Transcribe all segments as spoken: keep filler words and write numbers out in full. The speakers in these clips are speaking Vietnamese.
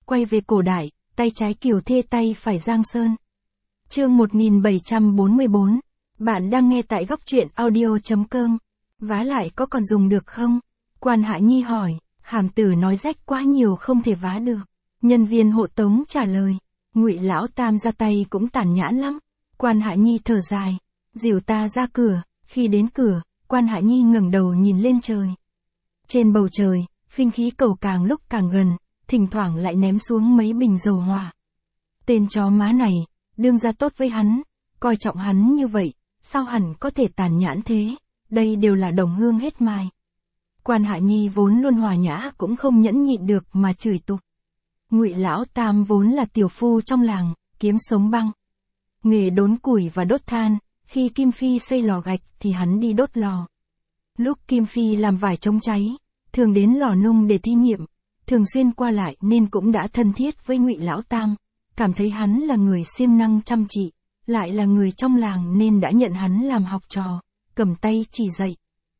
quay về cổ đại, tay trái Kiều Thê tay phải Giang Sơn. Chương một nghìn bảy trăm bốn mươi tư. Bạn đang nghe tại góc truyện audio chấm com. Vá lại có còn dùng được không? Quan Hạ Nhi hỏi, hàm tử nói rách quá nhiều không thể vá được. Nhân viên hộ tống trả lời, Ngụy lão tam ra tay cũng tàn nhẫn lắm. Quan Hạ Nhi thở dài, dìu ta ra cửa. Khi đến cửa, Quan Hạ Nhi ngẩng đầu nhìn lên trời. Trên bầu trời, khinh khí cầu càng lúc càng gần, thỉnh thoảng lại ném xuống mấy bình dầu hỏa. Tên chó má này, đương ra tốt với hắn, coi trọng hắn như vậy, sao hẳn có thể tàn nhẫn thế, đây đều là đồng hương hết mài. Quan Hạ Nhi vốn luôn hòa nhã cũng không nhẫn nhịn được mà chửi tục. Ngụy lão tam vốn là tiểu phu trong làng, kiếm sống băng. Nghề đốn củi và đốt than, khi Kim Phi xây lò gạch thì hắn đi đốt lò. Lúc Kim Phi làm vải chống cháy, thường đến lò nung để thí nghiệm, thường xuyên qua lại nên cũng đã thân thiết với Ngụy lão tam, cảm thấy hắn là người siêng năng chăm chỉ, lại là người trong làng nên đã nhận hắn làm học trò, cầm tay chỉ dạy.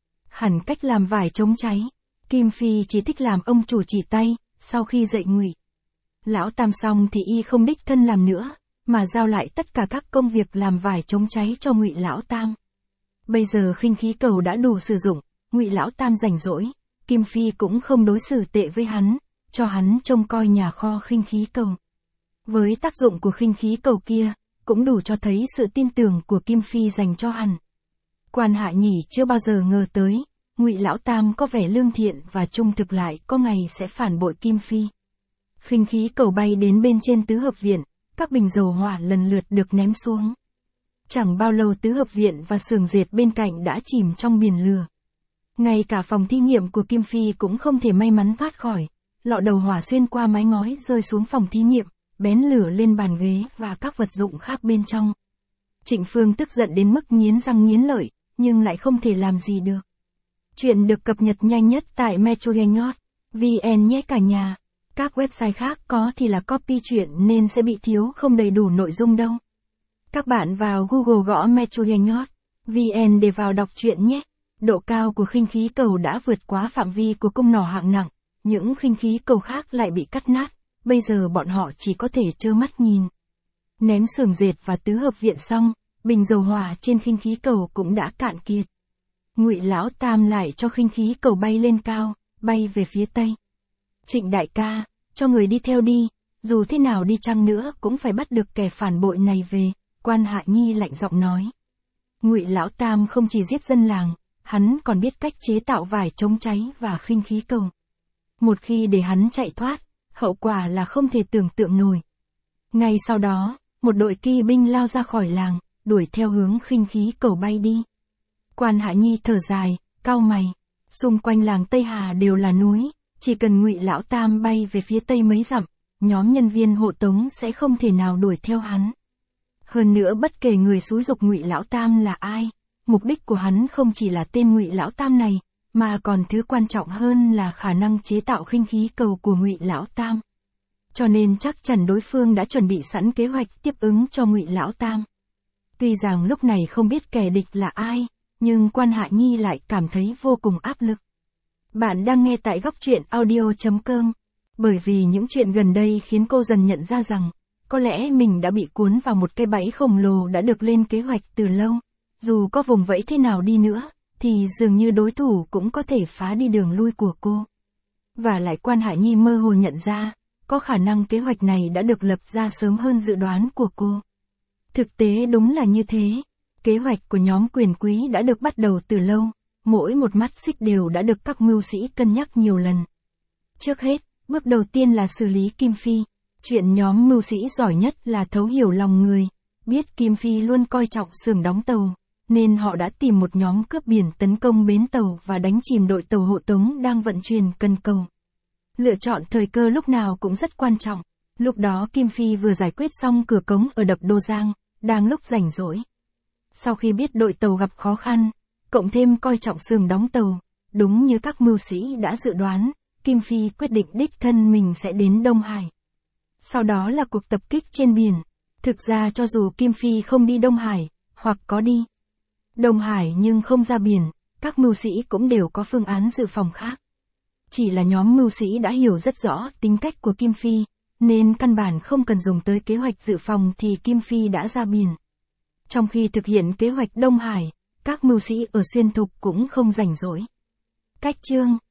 Hẳn cách làm vải chống cháy, Kim Phi chỉ thích làm ông chủ chỉ tay, sau khi dạy Ngụy lão tam xong thì y không đích thân làm nữa, mà giao lại tất cả các công việc làm vải chống cháy cho Ngụy lão tam. Bây giờ khinh khí cầu đã đủ sử dụng, Ngụy lão tam rảnh rỗi, Kim Phi cũng không đối xử tệ với hắn, cho hắn trông coi nhà kho khinh khí cầu. Với tác dụng của khinh khí cầu kia, cũng đủ cho thấy sự tin tưởng của Kim Phi dành cho hắn. Quan Hạ Nhỉ chưa bao giờ ngờ tới, Ngụy lão tam có vẻ lương thiện và trung thực lại có ngày sẽ phản bội Kim Phi. Khinh khí cầu bay đến bên trên tứ hợp viện, các bình dầu hỏa lần lượt được ném xuống. Chẳng bao lâu tứ hợp viện và xưởng dệt bên cạnh đã chìm trong biển lửa. Ngay cả phòng thí nghiệm của Kim Phi cũng không thể may mắn thoát khỏi, lọ đầu hỏa xuyên qua mái ngói rơi xuống phòng thí nghiệm, bén lửa lên bàn ghế và các vật dụng khác bên trong. Trịnh Phương tức giận đến mức nghiến răng nghiến lợi, nhưng lại không thể làm gì được. Chuyện được cập nhật nhanh nhất tại metrogenhot chấm vn nhé cả nhà. Các website khác có thì là copy chuyện nên sẽ bị thiếu không đầy đủ nội dung đâu. Các bạn vào Google gõ metrogenhot chấm vn để vào đọc truyện nhé. Độ cao của khinh khí cầu đã vượt quá phạm vi của cung nỏ hạng nặng, những khinh khí cầu khác lại bị cắt nát, bây giờ bọn họ chỉ có thể trơ mắt nhìn. Ném xưởng dệt và tứ hợp viện xong, bình dầu hỏa trên khinh khí cầu cũng đã cạn kiệt. Ngụy lão tam lại cho khinh khí cầu bay lên cao, bay về phía tây. Trịnh đại ca, cho người đi theo đi, dù thế nào đi chăng nữa cũng phải bắt được kẻ phản bội này về, Quan Hạ Nhi lạnh giọng nói. Ngụy lão tam không chỉ giết dân làng, hắn còn biết cách chế tạo vải chống cháy và khinh khí cầu. Một khi để hắn chạy thoát, hậu quả là không thể tưởng tượng nổi. Ngay sau đó, một đội kỵ binh lao ra khỏi làng, đuổi theo hướng khinh khí cầu bay đi. Quan Hạ Nhi thở dài, cau mày, xung quanh làng Tây Hà đều là núi, chỉ cần Ngụy lão tam bay về phía tây mấy dặm, nhóm nhân viên hộ tống sẽ không thể nào đuổi theo hắn. Hơn nữa bất kể người xúi giục Ngụy lão tam là ai, mục đích của hắn không chỉ là tên Ngụy lão tam này, mà còn thứ quan trọng hơn là khả năng chế tạo khinh khí cầu của Ngụy lão tam. Cho nên chắc chắn đối phương đã chuẩn bị sẵn kế hoạch tiếp ứng cho Ngụy lão tam. Tuy rằng lúc này không biết kẻ địch là ai, nhưng Quan Hạ Nhi lại cảm thấy vô cùng áp lực. Bạn đang nghe tại góc truyện audio chấm com. Bởi vì những chuyện gần đây khiến cô dần nhận ra rằng, có lẽ mình đã bị cuốn vào một cái bẫy khổng lồ đã được lên kế hoạch từ lâu. Dù có vùng vẫy thế nào đi nữa, thì dường như đối thủ cũng có thể phá đi đường lui của cô. Và lại Quan Hạ Nhi mơ hồ nhận ra, có khả năng kế hoạch này đã được lập ra sớm hơn dự đoán của cô. Thực tế đúng là như thế. Kế hoạch của nhóm quyền quý đã được bắt đầu từ lâu, mỗi một mắt xích đều đã được các mưu sĩ cân nhắc nhiều lần. Trước hết, bước đầu tiên là xử lý Kim Phi. Chuyện nhóm mưu sĩ giỏi nhất là thấu hiểu lòng người, biết Kim Phi luôn coi trọng xưởng đóng tàu, nên họ đã tìm một nhóm cướp biển tấn công bến tàu và đánh chìm đội tàu hộ tống đang vận chuyển cần cầu. Lựa chọn thời cơ lúc nào cũng rất quan trọng. Lúc đó Kim Phi vừa giải quyết xong cửa cống ở đập Đô Giang, đang lúc rảnh rỗi. Sau khi biết đội tàu gặp khó khăn, cộng thêm coi trọng xưởng đóng tàu, đúng như các mưu sĩ đã dự đoán, Kim Phi quyết định đích thân mình sẽ đến Đông Hải. Sau đó là cuộc tập kích trên biển. Thực ra cho dù Kim Phi không đi Đông Hải, hoặc có đi Đông Hải nhưng không ra biển, các mưu sĩ cũng đều có phương án dự phòng khác. Chỉ là nhóm mưu sĩ đã hiểu rất rõ tính cách của Kim Phi, nên căn bản không cần dùng tới kế hoạch dự phòng thì Kim Phi đã ra biển. Trong khi thực hiện kế hoạch Đông Hải, các mưu sĩ ở Xuyên Thục cũng không rảnh rỗi. Cách chương